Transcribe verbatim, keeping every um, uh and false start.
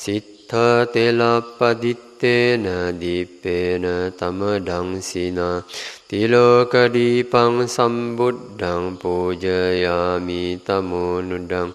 සිත්ථා තෙලප්පදිත්තේන දීප්පේන තමඩං සිනා තිලෝක දීපං සම්බුද්ධං පූජයාමි තමෝනුඩං